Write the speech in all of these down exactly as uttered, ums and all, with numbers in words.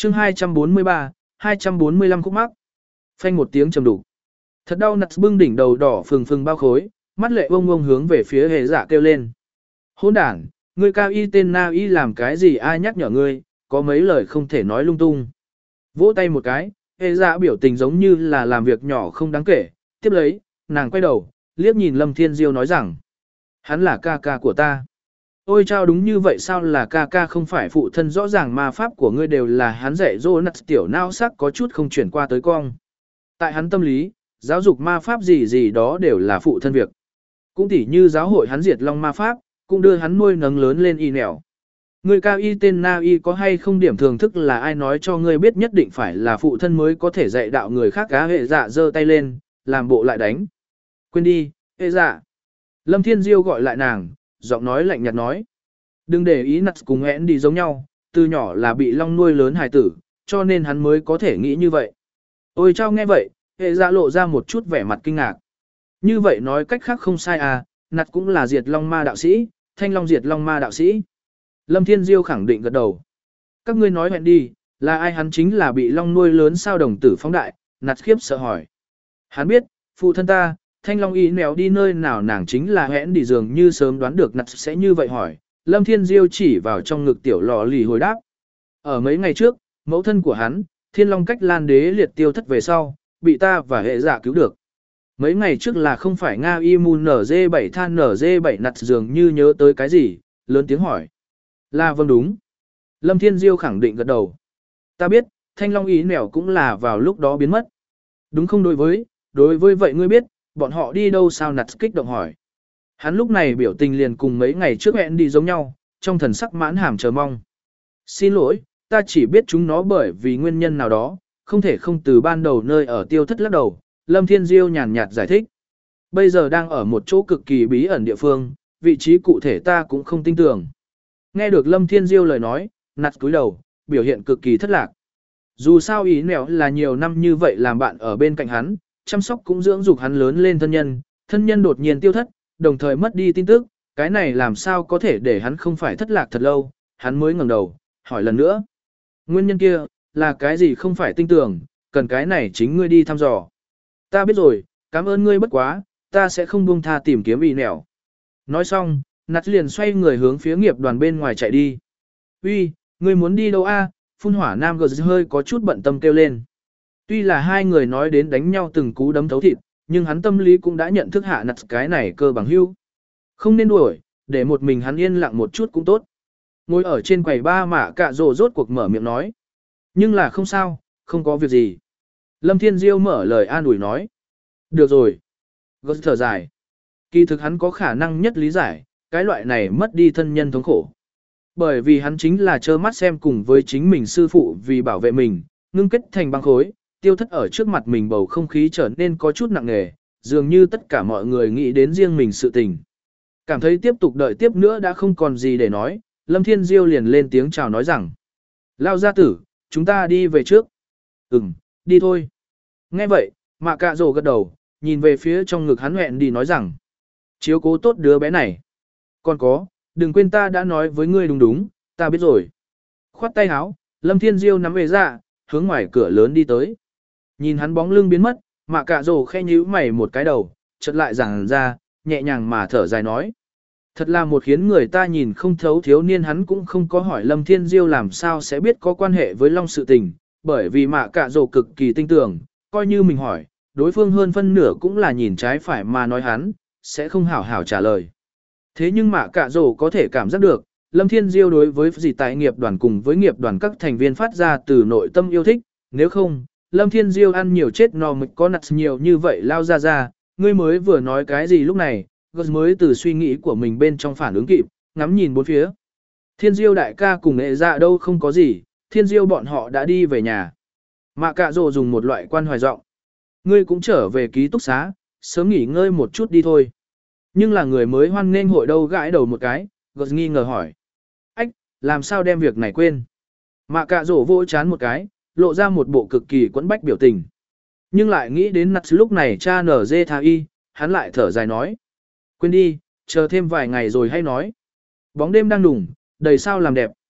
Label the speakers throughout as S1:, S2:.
S1: chương hai trăm bốn mươi ba, hai trăm bốn mươi lăm khúc mắc. Phanh một tiếng trầm đục. Thật đau nặt bưng đỉnh đầu đỏ phừng phừng bao khối, mắt lệ bông bông hướng về phía hệ dạ kêu lên. Hỗn đản, ngươi cao y tên na y làm cái gì ai nhắc nhở ngươi, có mấy lời không thể nói lung tung. Vỗ tay một cái, hệ dạ biểu tình giống như là làm việc nhỏ không đáng kể, tiếp lấy, nàng quay đầu, liếc nhìn Lâm Thiên Diêu nói rằng, hắn là ca ca của ta. Ôi chao đúng như vậy sao là ca ca không phải phụ thân rõ ràng ma pháp của ngươi đều là hắn dạy dỗ nặt tiểu nao sắc có chút không chuyển qua tới cong. Tại hắn tâm lý, giáo dục ma pháp gì gì đó đều là phụ thân việc. Cũng tỉ như giáo hội hắn diệt long ma pháp, cũng đưa hắn nuôi nấng lớn lên y nẻo. Người cao y tên na y có hay không điểm thường thức là ai nói cho ngươi biết nhất định phải là phụ thân mới có thể dạy đạo người khác cá hệ dạ giơ tay lên, làm bộ lại đánh. Quên đi, hệ dạ. Lâm Thiên Diêu gọi lại nàng, giọng nói lạnh nhạt nói. Đừng để ý nặt cùng hẹn đi giống nhau, từ nhỏ là bị long nuôi lớn hài tử, cho nên hắn mới có thể nghĩ như vậy. Ôi chao nghe vậy, hệ dạ lộ ra một chút vẻ mặt kinh ngạc. Như vậy nói cách khác không sai à, nặt cũng là diệt long ma đạo sĩ, thanh long diệt long ma đạo sĩ. Lâm Thiên Diêu khẳng định gật đầu. Các ngươi nói hẹn đi, là ai hắn chính là bị long nuôi lớn sao đồng tử phóng đại, nặt khiếp sợ hỏi. Hắn biết, phụ thân ta, thanh long y nèo đi nơi nào nàng chính là hẹn đi dường như sớm đoán được nặt sẽ như vậy hỏi. Lâm Thiên Diêu chỉ vào trong ngực tiểu lò lì hồi đáp. Ở mấy ngày trước, mẫu thân của hắn, thiên long cách lan đế liệt tiêu thất về sau, bị ta và hệ giả cứu được. Mấy ngày trước là không phải Nga Imun en giê bảy than en giê bảy nặt dường như nhớ tới cái gì, lớn tiếng hỏi. Là vâng đúng. Lâm Thiên Diêu khẳng định gật đầu. Ta biết, thanh long ý nẻo cũng là vào lúc đó biến mất. Đúng không đối với, đối với vậy ngươi biết, bọn họ đi đâu sao nặt kích động hỏi. Hắn lúc này biểu tình liền cùng mấy ngày trước hẹn đi giống nhau, trong thần sắc mãn hàm chờ mong. Xin lỗi, ta chỉ biết chúng nó bởi vì nguyên nhân nào đó, không thể không từ ban đầu nơi ở tiêu thất lắc đầu. Lâm Thiên Diêu nhàn nhạt giải thích. Bây giờ đang ở một chỗ cực kỳ bí ẩn địa phương, vị trí cụ thể ta cũng không tin tưởng. Nghe được Lâm Thiên Diêu lời nói, nặt cúi đầu, biểu hiện cực kỳ thất lạc. Dù sao ý nẻo là nhiều năm như vậy làm bạn ở bên cạnh hắn, chăm sóc cũng dưỡng dục hắn lớn lên thân nhân, thân nhân đột nhiên tiêu thất, đồng thời mất đi tin tức, cái này làm sao có thể để hắn không phải thất lạc thật lâu, hắn mới ngẩng đầu, hỏi lần nữa. Nguyên nhân kia, là cái gì không phải tin tưởng, cần cái này chính ngươi đi thăm dò. Ta biết rồi, cảm ơn ngươi bất quá, ta sẽ không buông tha tìm kiếm ý nẻo. Nói xong, nặt liền xoay người hướng phía nghiệp đoàn bên ngoài chạy đi. Uy, ngươi muốn đi đâu a? Phun hỏa nam gờ hơi có chút bận tâm kêu lên. Tuy là hai người nói đến đánh nhau từng cú đấm thấu thịt, nhưng hắn tâm lý cũng đã nhận thức hạ nặt cái này cơ bằng hưu. Không nên đuổi, để một mình hắn yên lặng một chút cũng tốt. Ngồi ở trên quầy ba mạ cạ rồ rốt cuộc mở miệng nói. Nhưng là không sao, không có việc gì. Lâm Thiên Diêu mở lời an ủi nói. Được rồi. Gớt thở dài. Kỳ thực hắn có khả năng nhất lý giải, cái loại này mất đi thân nhân thống khổ. Bởi vì hắn chính là trơ mắt xem cùng với chính mình sư phụ vì bảo vệ mình, ngưng kết thành băng khối, tiêu thất ở trước mặt mình bầu không khí trở nên có chút nặng nề, dường như tất cả mọi người nghĩ đến riêng mình sự tình. Cảm thấy tiếp tục đợi tiếp nữa đã không còn gì để nói, Lâm Thiên Diêu liền lên tiếng chào nói rằng. Lao gia tử, chúng ta đi về trước. Ừm, đi thôi. Nghe vậy, mạ cạ rồ gật đầu, nhìn về phía trong ngực hắn hẹn đi nói rằng. Chiếu cố tốt đứa bé này. Còn có, đừng quên ta đã nói với ngươi đúng đúng, ta biết rồi. Khoát tay áo, Lâm Thiên Diêu nắm về ra, hướng ngoài cửa lớn đi tới. Nhìn hắn bóng lưng biến mất, mạ cạ rồ khe nhíu mày một cái đầu, chợt lại giảng ra, nhẹ nhàng mà thở dài nói. Thật là một khiến người ta nhìn không thấu thiếu niên hắn cũng không có hỏi Lâm Thiên Diêu làm sao sẽ biết có quan hệ với Long sự tình, bởi vì mạ cạ rồ cực kỳ tinh tưởng, coi như mình hỏi, đối phương hơn phân nửa cũng là nhìn trái phải mà nói hắn, sẽ không hảo hảo trả lời. Thế nhưng mạ cạ rồ có thể cảm giác được, Lâm Thiên Diêu đối với gì tại nghiệp đoàn cùng với nghiệp đoàn các thành viên phát ra từ nội tâm yêu thích, nếu không, Lâm Thiên Diêu ăn nhiều chết no mịch có nặt nhiều như vậy lao ra ra, ngươi mới vừa nói cái gì lúc này, Gớt mới từ suy nghĩ của mình bên trong phản ứng kịp, ngắm nhìn bốn phía. Thiên Diêu đại ca cùng nghệ dạ đâu không có gì, Thiên Diêu bọn họ đã đi về nhà. Mạ cạ rồ dùng một loại quan hoài giọng. Ngươi cũng trở về ký túc xá, sớm nghỉ ngơi một chút đi thôi. Nhưng là người mới hoan nghênh hội đâu gãi đầu một cái, Gớt nghi ngờ hỏi. Ách, làm sao đem việc này quên? Mạ cạ rồ vỗ chán một cái, lộ ra một bộ cực kỳ quẫn bách biểu tình. Nhưng lại nghĩ đến nặt lúc này cha nở dê tha y, hắn lại thở dài nói. Quên đi, chờ thêm vài ngày rồi hay nói. Bóng đêm đang đủng, đầy sao làm đẹp.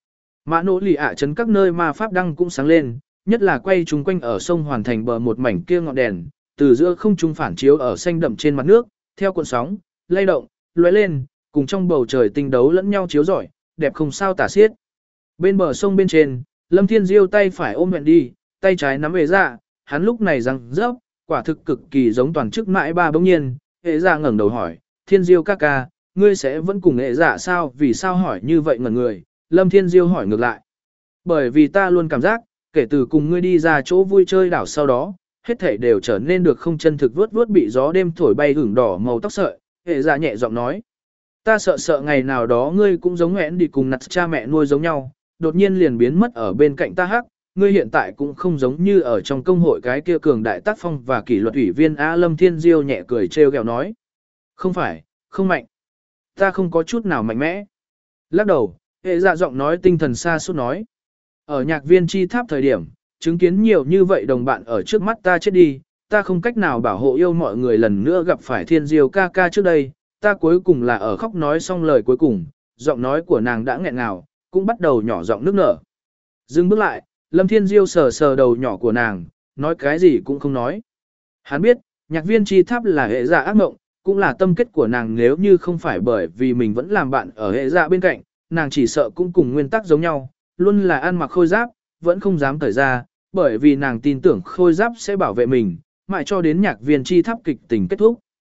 S1: Mã nỗ lì ạ chấn các nơi ma pháp đăng cũng sáng lên, nhất là quay chúng quanh ở sông hoàn thành bờ một mảnh kia ngọn đèn, từ giữa không trung phản chiếu ở xanh đậm trên mặt nước, theo cuộn sóng, lay động, lóe lên, cùng trong bầu trời tinh đấu lẫn nhau chiếu rọi, đẹp không sao tả xiết. Bên bờ sông bên trên, Lâm Thiên Diêu tay phải ôm hẹn đi, tay trái nắm hệ dạ, hắn lúc này răng rớp, quả thực cực kỳ giống toàn chức mãi ba bỗng nhiên, hệ dạ ngẩng đầu hỏi, Thiên Diêu ca ca, ngươi sẽ vẫn cùng hệ dạ sao, vì sao hỏi như vậy ngẩn người, Lâm Thiên Diêu hỏi ngược lại. Bởi vì ta luôn cảm giác, kể từ cùng ngươi đi ra chỗ vui chơi đảo sau đó, hết thảy đều trở nên được không chân thực, vuốt vuốt bị gió đêm thổi bay hưởng đỏ màu tóc sợi, hệ dạ nhẹ giọng nói. Ta sợ sợ ngày nào đó ngươi cũng giống hẹn đi cùng nặt cha mẹ nuôi giống nhau, đột nhiên liền biến mất ở bên cạnh ta hắc, ngươi hiện tại cũng không giống như ở trong công hội cái kia cường đại tác phong và kỷ luật ủy viên A. Lâm Thiên Diêu nhẹ cười trêu ghẹo nói. Không phải, không mạnh. Ta không có chút nào mạnh mẽ. Lắc đầu, hệ dạ giọng nói tinh thần xa suốt nói. Ở nhạc viên chi tháp thời điểm, chứng kiến nhiều như vậy đồng bạn ở trước mắt ta chết đi, ta không cách nào bảo hộ yêu mọi người lần nữa gặp phải Thiên Diêu ca ca trước đây, ta cuối cùng là ở khóc nói xong lời cuối cùng, giọng nói của nàng đã nghẹn ngào, cũng bắt đầu nhỏ giọng nước nở. Dừng bước lại, Lâm Thiên Diêu sờ sờ đầu nhỏ của nàng, nói cái gì cũng không nói. Hắn biết, nhạc viên chi tháp là hệ dạ ác mộng, cũng là tâm kết của nàng, nếu như không phải bởi vì mình vẫn làm bạn ở hệ dạ bên cạnh, nàng chỉ sợ cũng cùng nguyên tắc giống nhau, luôn là ăn mặc khôi giáp, vẫn không dám cởi ra, bởi vì nàng tin tưởng khôi giáp sẽ bảo vệ mình, mãi cho đến nhạc viên chi tháp kịch tình kết thúc.